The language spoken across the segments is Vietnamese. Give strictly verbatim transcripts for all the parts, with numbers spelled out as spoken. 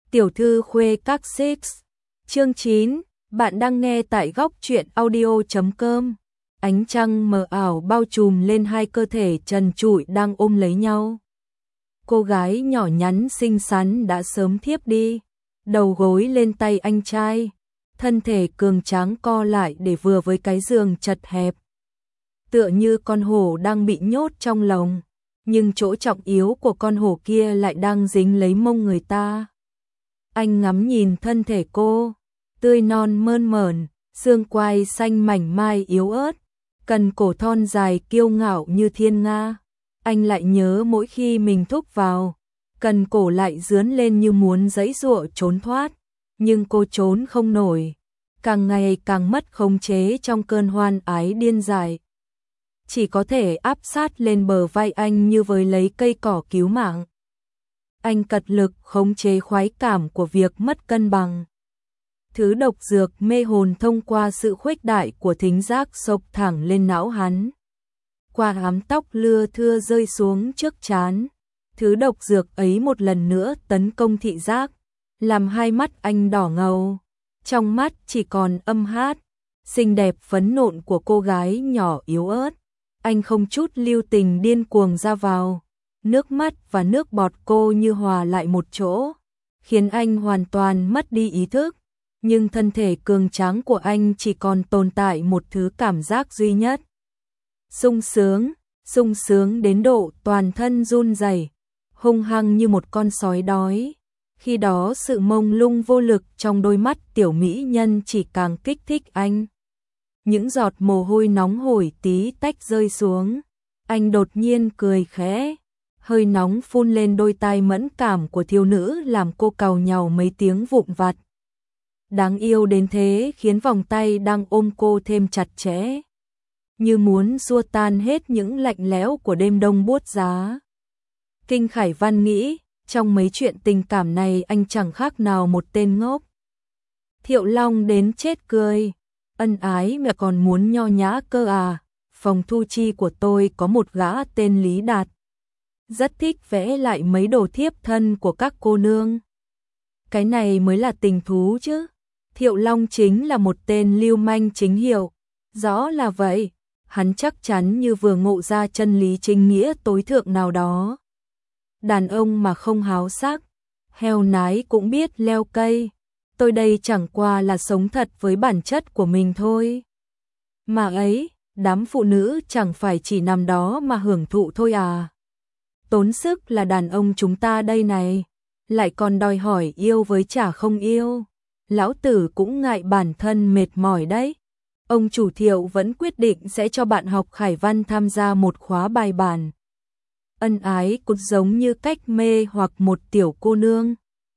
Tiểu thư khuê các six. Chương chín, bạn đang nghe tại góc truyện audio chấm com. Ánh trăng mờ ảo bao trùm lên hai cơ thể trần trụi đang ôm lấy nhau. Cô gái nhỏ nhắn xinh xắn đã sớm thiếp đi, đầu gối lên tay anh trai, thân thể cường tráng co lại để vừa với cái giường chật hẹp. Tựa như con hổ đang bị nhốt trong lồng, nhưng chỗ trọng yếu của con hổ kia lại đang dính lấy mông người ta. Anh ngắm nhìn thân thể cô, tươi non mơn mởn, xương quai xanh mảnh mai yếu ớt, cần cổ thon dài kiêu ngạo như thiên nga. Anh lại nhớ mỗi khi mình thúc vào, cần cổ lại dướn lên như muốn giãy giụa trốn thoát, nhưng cô trốn không nổi, càng ngày càng mất khống chế trong cơn hoan ái điên dại. Chỉ có thể áp sát lên bờ vai anh như với lấy cây cỏ cứu mạng. Anh cật lực khống chế khoái cảm của việc mất cân bằng. Thứ độc dược mê hồn thông qua sự khuếch đại của thính giác xộc thẳng lên não hắn. Qua ám tóc lưa thưa rơi xuống trước trán. Thứ độc dược ấy một lần nữa tấn công thị giác, làm hai mắt anh đỏ ngầu. Trong mắt chỉ còn âm hát, xinh đẹp phấn nộn của cô gái nhỏ yếu ớt. Anh không chút lưu tình điên cuồng ra vào. Nước mắt và nước bọt cô như hòa lại một chỗ, khiến anh hoàn toàn mất đi ý thức. Nhưng thân thể cường tráng của anh chỉ còn tồn tại một thứ cảm giác duy nhất. Sung sướng, sung sướng đến độ toàn thân run rẩy, hung hăng như một con sói đói. Khi đó sự mông lung vô lực trong đôi mắt tiểu mỹ nhân chỉ càng kích thích anh. Những giọt mồ hôi nóng hổi tí tách rơi xuống. Anh đột nhiên cười khẽ. Hơi nóng phun lên đôi tai mẫn cảm của thiếu nữ làm cô càu nhàu mấy tiếng vụn vặt. Đáng yêu đến thế khiến vòng tay đang ôm cô thêm chặt chẽ, như muốn xua tan hết những lạnh lẽo của đêm đông buốt giá. Kinh Khải Văn nghĩ, trong mấy chuyện tình cảm này anh chẳng khác nào một tên ngốc. Thiệu Long đến chết cười, ân ái mà còn muốn nho nhã cơ à. Phòng thu chi của tôi có một gã tên Lý Đạt, rất thích vẽ lại mấy đồ thiếp thân của các cô nương. Cái này mới là tình thú chứ. Thiệu Long chính là một tên lưu manh chính hiệu. Rõ là vậy, hắn chắc chắn như vừa ngộ ra chân lý chính nghĩa tối thượng nào đó. Đàn ông mà không háo sắc, heo nái cũng biết leo cây. Tôi đây chẳng qua là sống thật với bản chất của mình thôi. Mà ấy, đám phụ nữ chẳng phải chỉ nằm đó mà hưởng thụ thôi à. Tốn sức là đàn ông chúng ta đây này, lại còn đòi hỏi yêu với chả không yêu. Lão tử cũng ngại bản thân mệt mỏi đấy. Ông chủ Thiệu vẫn quyết định sẽ cho bạn học Khải Văn tham gia một khóa bài bản. Ân ái cũng giống như cách mê hoặc một tiểu cô nương.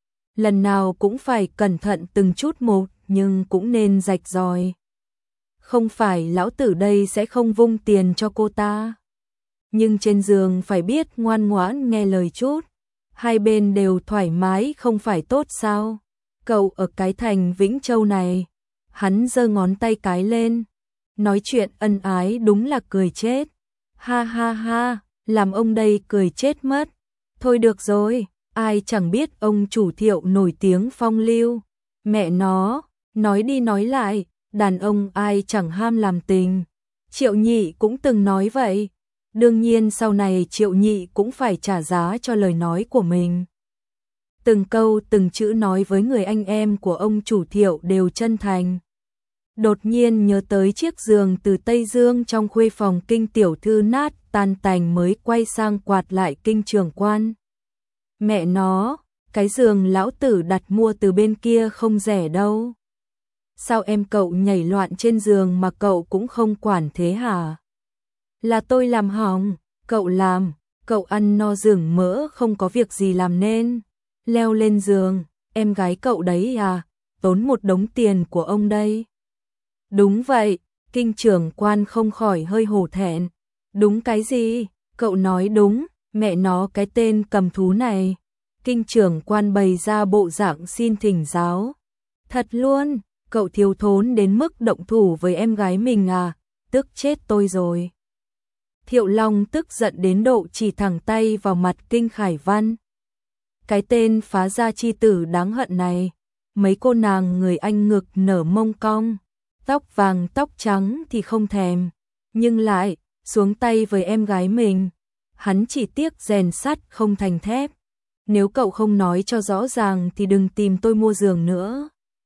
Lần nào cũng phải cẩn thận từng chút một, nhưng cũng nên rạch ròi. Không phải lão tử đây sẽ không vung tiền cho cô ta, nhưng trên giường phải biết ngoan ngoãn nghe lời chút. Hai bên đều thoải mái không phải tốt sao? Cậu ở cái thành Vĩnh Châu này. Hắn giơ ngón tay cái lên. Nói chuyện ân ái đúng là cười chết. Ha ha ha, làm ông đây cười chết mất. Thôi được rồi, ai chẳng biết ông chủ Thiệu nổi tiếng phong lưu. Mẹ nó, nói đi nói lại, đàn ông ai chẳng ham làm tình. Triệu Nhị cũng từng nói vậy. Đương nhiên sau này Triệu Nhị cũng phải trả giá cho lời nói của mình. Từng câu từng chữ nói với người anh em của ông chủ Thiệu đều chân thành. Đột nhiên nhớ tới chiếc giường từ Tây Dương trong khuê phòng Kinh tiểu thư nát tan tành mới quay sang quạt lại Kinh trưởng quan. Mẹ nó, cái giường lão tử đặt mua từ bên kia không rẻ đâu. Sao em cậu nhảy loạn trên giường mà cậu cũng không quản thế hả? Là tôi làm hỏng, cậu làm, cậu ăn no rừng mỡ không có việc gì làm nên. Leo lên giường, em gái cậu đấy à, tốn một đống tiền của ông đây. Đúng vậy, Kinh trưởng quan không khỏi hơi hổ thẹn. Đúng cái gì, cậu nói đúng, mẹ nó cái tên cầm thú này. Kinh trưởng quan bày ra bộ dạng xin thỉnh giáo. Thật luôn, cậu thiếu thốn đến mức động thủ với em gái mình à, tức chết tôi rồi. Thiệu Long tức giận đến độ chỉ thẳng tay vào mặt Kinh Khải Văn. Cái tên phá gia chi tử đáng hận này, mấy cô nàng người Anh ngực nở mông cong, tóc vàng tóc trắng thì không thèm, nhưng lại xuống tay với em gái mình. Hắn chỉ tiếc rèn sắt không thành thép. Nếu cậu không nói cho rõ ràng thì đừng tìm tôi mua giường nữa.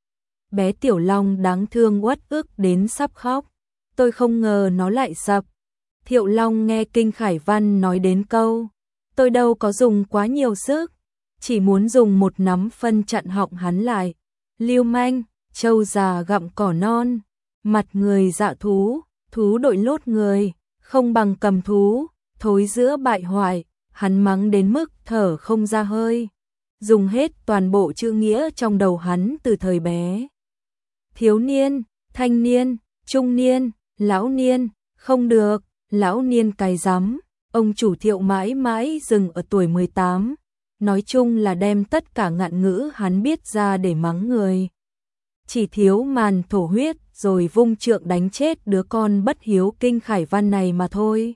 Bé Tiểu Long đáng thương uất ức đến sắp khóc. Tôi không ngờ nó lại sập. Thiệu Long nghe Kinh Khải Văn nói đến câu, tôi đâu có dùng quá nhiều sức, chỉ muốn dùng một nắm phân chặn họng hắn lại. Lưu manh, trâu già gặm cỏ non, mặt người dạ thú, thú đội lốt người, không bằng cầm thú, thối giữa bại hoại. Hắn mắng đến mức thở không ra hơi, dùng hết toàn bộ chữ nghĩa trong đầu hắn từ thời bé. Thiếu niên, thanh niên, trung niên, lão niên, không được, lão niên cái rắm. Ông chủ Thiệu mãi mãi dừng ở tuổi mười tám, nói chung là đem tất cả ngạn ngữ hắn biết ra để mắng người. Chỉ thiếu màn thổ huyết rồi vung trượng đánh chết đứa con bất hiếu Kinh Khải Văn này mà thôi.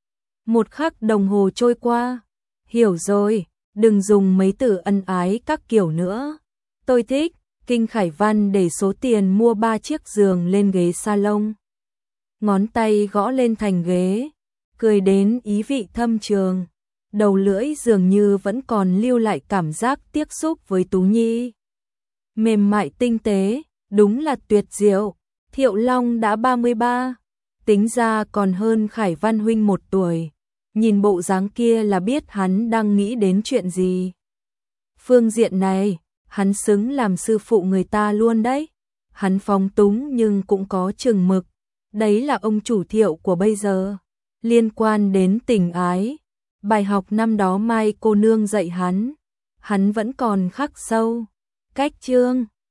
Một khắc đồng hồ trôi qua. Hiểu rồi, đừng dùng mấy từ ân ái các kiểu nữa. Tôi thích. Kinh Khải Văn để số tiền mua ba chiếc giường lên ghế salon. Ngón tay gõ lên thành ghế, cười đến ý vị thâm trường. Đầu lưỡi dường như vẫn còn lưu lại cảm giác tiếc xúc với Tú Nhi. Mềm mại tinh tế, đúng là tuyệt diệu. Thiệu Long đã ba mươi ba, tính ra còn hơn Khải Văn huynh một tuổi. Nhìn bộ dáng kia là biết hắn đang nghĩ đến chuyện gì. Phương diện này, hắn xứng làm sư phụ người ta luôn đấy. Hắn phóng túng nhưng cũng có chừng mực. Đấy là ông chủ Thiệu của bây giờ. Liên quan đến tình ái, bài học năm đó Mai cô nương dạy hắn, hắn vẫn còn khắc sâu. Cách chương